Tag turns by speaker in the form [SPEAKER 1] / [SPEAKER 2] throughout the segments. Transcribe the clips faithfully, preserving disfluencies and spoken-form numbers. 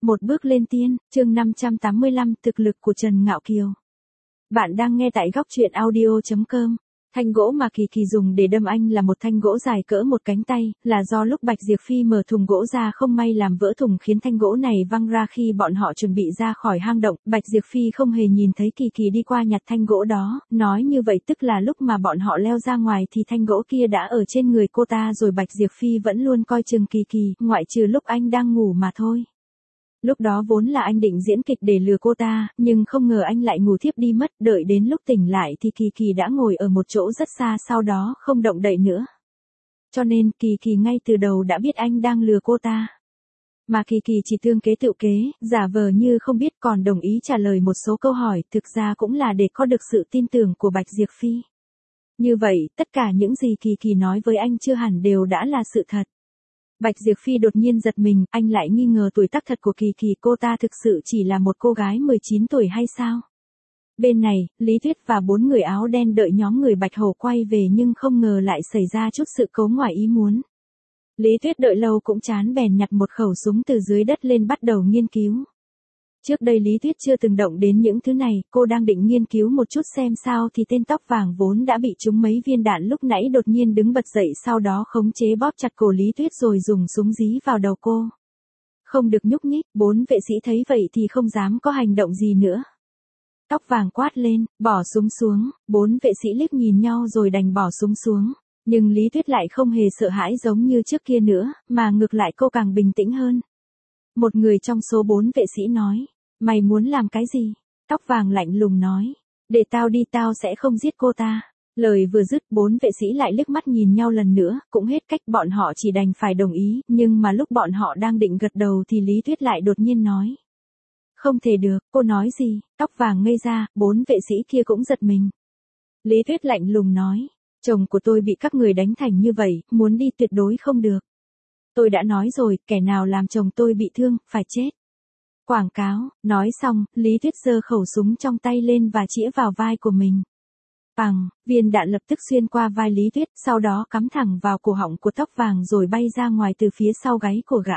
[SPEAKER 1] Một bước lên tiên, chương năm trăm tám mươi lăm, thực lực của Trần Ngạo Kiều. Bạn đang nghe tại góc truyện audio chấm com. Thanh gỗ mà Kỳ Kỳ dùng để đâm anh là một thanh gỗ dài cỡ một cánh tay, là do lúc Bạch Diệp Phi mở thùng gỗ ra không may làm vỡ thùng khiến thanh gỗ này văng ra khi bọn họ chuẩn bị ra khỏi hang động. Bạch Diệp Phi không hề nhìn thấy Kỳ Kỳ đi qua nhặt thanh gỗ đó, nói như vậy tức là lúc mà bọn họ leo ra ngoài thì thanh gỗ kia đã ở trên người cô ta rồi. Bạch Diệp Phi vẫn luôn coi chừng Kỳ Kỳ, ngoại trừ lúc anh đang ngủ mà thôi. Lúc đó vốn là anh định diễn kịch để lừa cô ta, nhưng không ngờ anh lại ngủ thiếp đi mất, đợi đến lúc tỉnh lại thì Kỳ Kỳ đã ngồi ở một chỗ rất xa sau đó không động đậy nữa. Cho nên Kỳ Kỳ ngay từ đầu đã biết anh đang lừa cô ta. Mà Kỳ Kỳ chỉ tương kế tựu kế, giả vờ như không biết còn đồng ý trả lời một số câu hỏi, thực ra cũng là để có được sự tin tưởng của Bạch Diệp Phi. Như vậy, tất cả những gì Kỳ Kỳ nói với anh chưa hẳn đều đã là sự thật. Bạch Diệp Phi đột nhiên giật mình, anh lại nghi ngờ tuổi tác thật của Kỳ Kỳ, cô ta thực sự chỉ là một cô gái mười chín tuổi hay sao? Bên này, Lý Tuyết và bốn người áo đen đợi nhóm người Bạch Hổ quay về nhưng không ngờ lại xảy ra chút sự cố ngoài ý muốn. Lý Tuyết đợi lâu cũng chán bèn nhặt một khẩu súng từ dưới đất lên bắt đầu nghiên cứu. Trước đây Lý Tuyết chưa từng động đến những thứ này, cô đang định nghiên cứu một chút xem sao thì tên tóc vàng vốn đã bị trúng mấy viên đạn lúc nãy đột nhiên đứng bật dậy, sau đó khống chế bóp chặt cổ Lý Tuyết rồi dùng súng dí vào đầu cô. Không được nhúc nhích, bốn vệ sĩ thấy vậy thì không dám có hành động gì nữa. Tóc vàng quát lên, bỏ súng xuống, bốn vệ sĩ liếc nhìn nhau rồi đành bỏ súng xuống. Nhưng Lý Tuyết lại không hề sợ hãi giống như trước kia nữa, mà ngược lại cô càng bình tĩnh hơn. Một người trong số bốn vệ sĩ nói. Mày muốn làm cái gì? Tóc vàng lạnh lùng nói. Để tao đi, tao sẽ không giết cô ta. Lời vừa dứt, bốn vệ sĩ lại liếc mắt nhìn nhau lần nữa, cũng hết cách, bọn họ chỉ đành phải đồng ý, nhưng mà lúc bọn họ đang định gật đầu thì Lý Tuyết lại đột nhiên nói. Không thể được, cô nói gì? Tóc vàng ngây ra, bốn vệ sĩ kia cũng giật mình. Lý Tuyết lạnh lùng nói. Chồng của tôi bị các người đánh thành như vậy, muốn đi tuyệt đối không được. Tôi đã nói rồi, kẻ nào làm chồng tôi bị thương, phải chết. Quảng cáo, nói xong, Lý Tuyết giơ khẩu súng trong tay lên và chĩa vào vai của mình. Bằng, viên đạn lập tức xuyên qua vai Lý Tuyết, sau đó cắm thẳng vào cổ họng của tóc vàng rồi bay ra ngoài từ phía sau gáy của gã.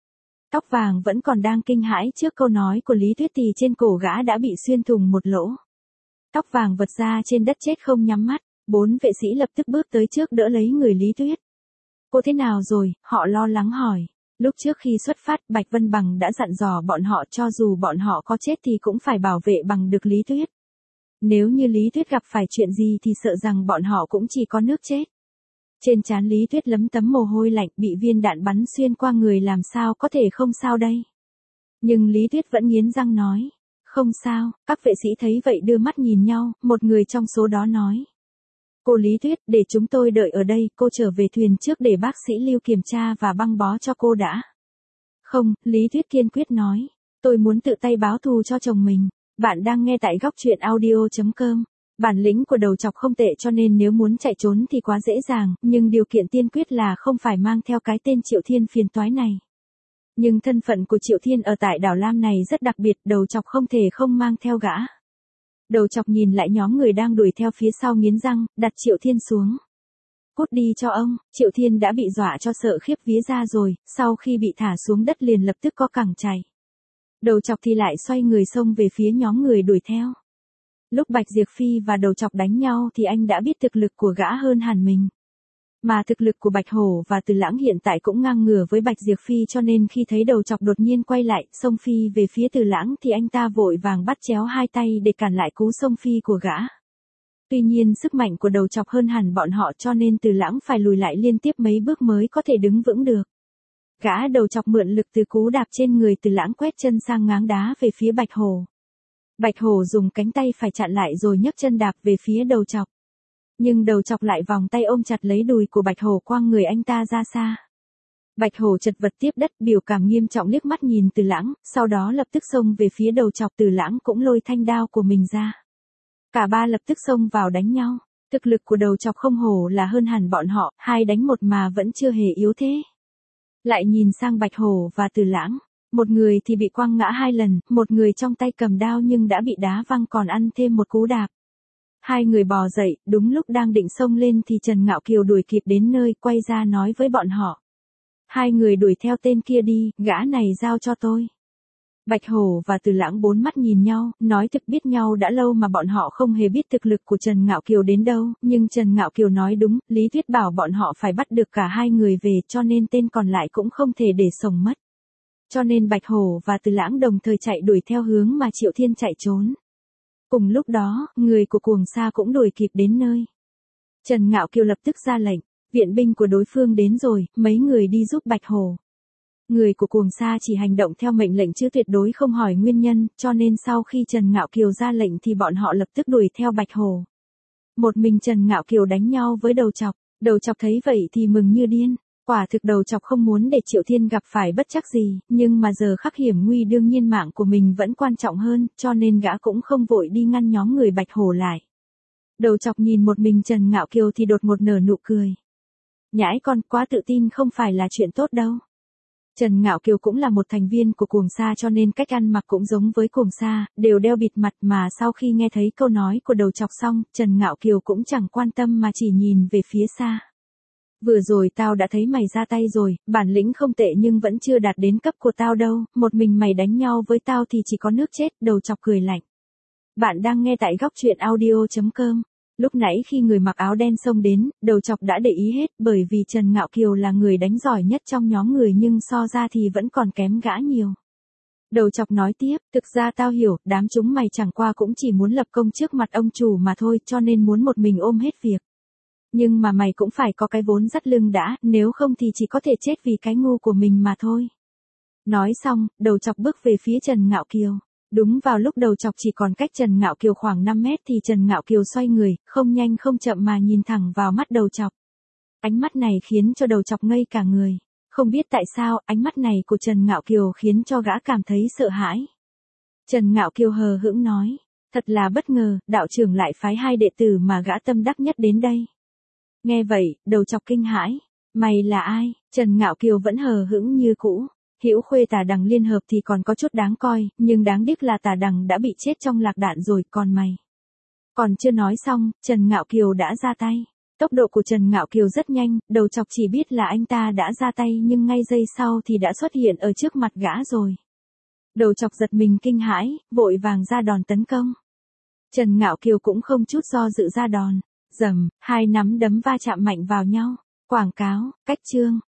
[SPEAKER 1] Tóc vàng vẫn còn đang kinh hãi trước câu nói của Lý Tuyết thì trên cổ gã đã bị xuyên thủng một lỗ. Tóc vàng vật ra trên đất chết không nhắm mắt, bốn vệ sĩ lập tức bước tới trước đỡ lấy người Lý Tuyết. Cô thế nào rồi? Họ lo lắng hỏi. Lúc trước khi xuất phát, Bạch Vân Bằng đã dặn dò bọn họ cho dù bọn họ có chết thì cũng phải bảo vệ bằng được Lý Tuyết. Nếu như Lý Tuyết gặp phải chuyện gì thì sợ rằng bọn họ cũng chỉ có nước chết. Trên trán Lý Tuyết lấm tấm mồ hôi lạnh, bị viên đạn bắn xuyên qua người làm sao có thể không sao đây. Nhưng Lý Tuyết vẫn nghiến răng nói. Không sao, các vệ sĩ thấy vậy đưa mắt nhìn nhau, một người trong số đó nói. Cô Lý Tuyết, để chúng tôi đợi ở đây, cô trở về thuyền trước để bác sĩ Lưu kiểm tra và băng bó cho cô đã. Không, Lý Tuyết kiên quyết nói. Tôi muốn tự tay báo thù cho chồng mình. Bạn đang nghe tại góc truyện audio chấm com. Bản lĩnh của đầu chọc không tệ cho nên nếu muốn chạy trốn thì quá dễ dàng, nhưng điều kiện tiên quyết là không phải mang theo cái tên Triệu Thiên phiền toái này. Nhưng thân phận của Triệu Thiên ở tại đảo Lam này rất đặc biệt, đầu chọc không thể không mang theo gã. Đầu chọc nhìn lại nhóm người đang đuổi theo phía sau nghiến răng, đặt Triệu Thiên xuống. Cút đi cho ông, Triệu Thiên đã bị dọa cho sợ khiếp vía ra rồi, sau khi bị thả xuống đất liền lập tức có cẳng chạy. Đầu chọc thì lại xoay người xông về phía nhóm người đuổi theo. Lúc Bạch Diệp Phi và đầu chọc đánh nhau thì anh đã biết thực lực của gã hơn hẳn mình. Mà thực lực của Bạch Hổ và Từ Lãng hiện tại cũng ngang ngửa với Bạch Diệp Phi cho nên khi thấy đầu chọc đột nhiên quay lại, xông phi về phía Từ Lãng thì anh ta vội vàng bắt chéo hai tay để cản lại cú xông phi của gã. Tuy nhiên sức mạnh của đầu chọc hơn hẳn bọn họ cho nên Từ Lãng phải lùi lại liên tiếp mấy bước mới có thể đứng vững được. Gã đầu chọc mượn lực từ cú đạp trên người Từ Lãng quét chân sang ngáng đá về phía Bạch Hổ. Bạch Hổ dùng cánh tay phải chặn lại rồi nhấc chân đạp về phía đầu chọc. Nhưng đầu chọc lại vòng tay ôm chặt lấy đùi của Bạch Hổ quăng người anh ta ra xa. Bạch Hổ chật vật tiếp đất, biểu cảm nghiêm trọng liếc mắt nhìn Từ Lãng, sau đó lập tức xông về phía đầu chọc. Từ Lãng cũng lôi thanh đao của mình ra. Cả ba lập tức xông vào đánh nhau. Thực lực của đầu chọc không hổ là hơn hẳn bọn họ, hai đánh một mà vẫn chưa hề yếu thế. Lại nhìn sang Bạch Hổ và Từ Lãng. Một người thì bị quăng ngã hai lần, một người trong tay cầm đao nhưng đã bị đá văng còn ăn thêm một cú đạp. Hai người bò dậy, đúng lúc đang định xông lên thì Trần Ngạo Kiều đuổi kịp đến nơi, quay ra nói với bọn họ. Hai người đuổi theo tên kia đi, gã này giao cho tôi. Bạch Hổ và Từ Lãng bốn mắt nhìn nhau, nói thực biết nhau đã lâu mà bọn họ không hề biết thực lực của Trần Ngạo Kiều đến đâu, nhưng Trần Ngạo Kiều nói đúng, lý thuyết bảo bọn họ phải bắt được cả hai người về cho nên tên còn lại cũng không thể để sống mất. Cho nên Bạch Hổ và Từ Lãng đồng thời chạy đuổi theo hướng mà Triệu Thiên chạy trốn. Cùng lúc đó, người của Cuồng Sa cũng đuổi kịp đến nơi. Trần Ngạo Kiều lập tức ra lệnh, viện binh của đối phương đến rồi, mấy người đi giúp Bạch Hổ. Người của Cuồng Sa chỉ hành động theo mệnh lệnh chứ tuyệt đối không hỏi nguyên nhân, cho nên sau khi Trần Ngạo Kiều ra lệnh thì bọn họ lập tức đuổi theo Bạch Hổ. Một mình Trần Ngạo Kiều đánh nhau với Đầu Chọc, Đầu Chọc thấy vậy thì mừng như điên. Quả thực Đầu Chọc không muốn để Triệu Thiên gặp phải bất trắc gì, nhưng mà giờ khắc hiểm nguy đương nhiên mạng của mình vẫn quan trọng hơn, cho nên gã cũng không vội đi ngăn nhóm người Bạch Hổ lại. Đầu Chọc nhìn một mình Trần Ngạo Kiều thì đột ngột nở nụ cười. Nhãi con, quá tự tin không phải là chuyện tốt đâu. Trần Ngạo Kiều cũng là một thành viên của Cuồng Sa cho nên cách ăn mặc cũng giống với Cuồng Sa, đều đeo bịt mặt mà sau khi nghe thấy câu nói của Đầu Chọc xong, Trần Ngạo Kiều cũng chẳng quan tâm mà chỉ nhìn về phía xa. Vừa rồi tao đã thấy mày ra tay rồi, bản lĩnh không tệ nhưng vẫn chưa đạt đến cấp của tao đâu, một mình mày đánh nhau với tao thì chỉ có nước chết, Đầu Chọc cười lạnh. Bạn đang nghe tại góc truyện audio chấm com. Lúc nãy khi người mặc áo đen xông đến, Đầu Chọc đã để ý hết bởi vì Trần Ngạo Kiều là người đánh giỏi nhất trong nhóm người nhưng so ra thì vẫn còn kém gã nhiều. Đầu Chọc nói tiếp, thực ra tao hiểu, đám chúng mày chẳng qua cũng chỉ muốn lập công trước mặt ông chủ mà thôi cho nên muốn một mình ôm hết việc. Nhưng mà mày cũng phải có cái vốn dắt lưng đã, nếu không thì chỉ có thể chết vì cái ngu của mình mà thôi. Nói xong, Đầu Chọc bước về phía Trần Ngạo Kiều. Đúng vào lúc Đầu Chọc chỉ còn cách Trần Ngạo Kiều khoảng năm mét thì Trần Ngạo Kiều xoay người, không nhanh không chậm mà nhìn thẳng vào mắt Đầu Chọc. Ánh mắt này khiến cho Đầu Chọc ngây cả người. Không biết tại sao, ánh mắt này của Trần Ngạo Kiều khiến cho gã cảm thấy sợ hãi. Trần Ngạo Kiều hờ hững nói, thật là bất ngờ, đạo trưởng lại phái hai đệ tử mà gã tâm đắc nhất đến đây. Nghe vậy, Đầu Chọc kinh hãi. Mày là ai? Trần Ngạo Kiều vẫn hờ hững như cũ. Hữu Khuê Tà Đằng liên hợp thì còn có chút đáng coi, nhưng đáng tiếc là Tà Đằng đã bị chết trong lạc đạn rồi, còn mày. Còn chưa nói xong, Trần Ngạo Kiều đã ra tay. Tốc độ của Trần Ngạo Kiều rất nhanh, Đầu Chọc chỉ biết là anh ta đã ra tay nhưng ngay giây sau thì đã xuất hiện ở trước mặt gã rồi. Đầu Chọc giật mình kinh hãi, vội vàng ra đòn tấn công. Trần Ngạo Kiều cũng không chút do dự ra đòn. Rầm, hai nắm đấm va chạm mạnh vào nhau. Quảng cáo, cách chương.